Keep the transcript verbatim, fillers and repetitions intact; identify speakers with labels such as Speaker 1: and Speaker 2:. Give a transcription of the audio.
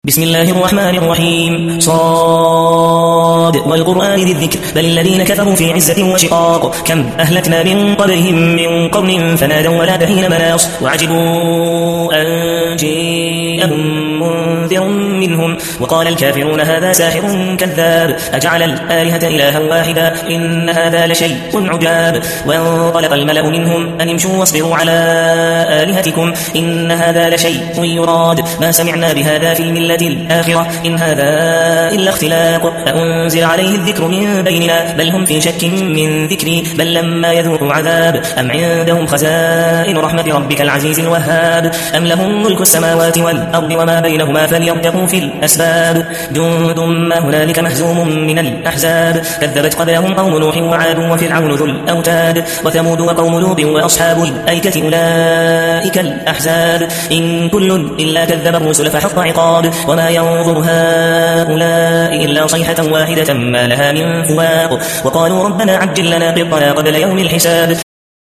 Speaker 1: بسم الله الرحمن الرحيم صاد والقرآن ذي الذكر بل الذين كفروا في عزة وشقاق كم أهلكنا من قبلهم من قرن فنادوا ولا حين مناص وعجبوا أن جاءهم منذر منهم وقال الكافرون هذا ساحر كذاب أجعل الآلهة إلها واحدا إن هذا لشيء عجاب وانطلق الملأ منهم أن امشوا واصبروا على آلهتكم إن هذا لشيء يراد ما سمعنا بهذا في الملة الآخرة إن هذا إلا اختلاق أأنزل عليه الذكر من بيننا بل هم في شك من ذكري بل لما يذوقوا عذاب أم عندهم خزائن رحمة ربك العزيز الوهاب أم لهم ملك السماوات والأرض وما بينهما فليرتقوا في الأسباب جند ما هنالك مهزوم من الأحزاب كذبت قبلهم قوم نوح وعاد وفرعون ذو الأوتاد وثمود وقوم لوط وأصحاب الأيكة أولئك الأحزاب إن كل إلا كذب الرسل فحق عقاب وما ينظر هؤلاء إلا صيحة واحدة ما لها من فواق وقالوا ربنا عجل لنا قطنا قبل يوم الحساب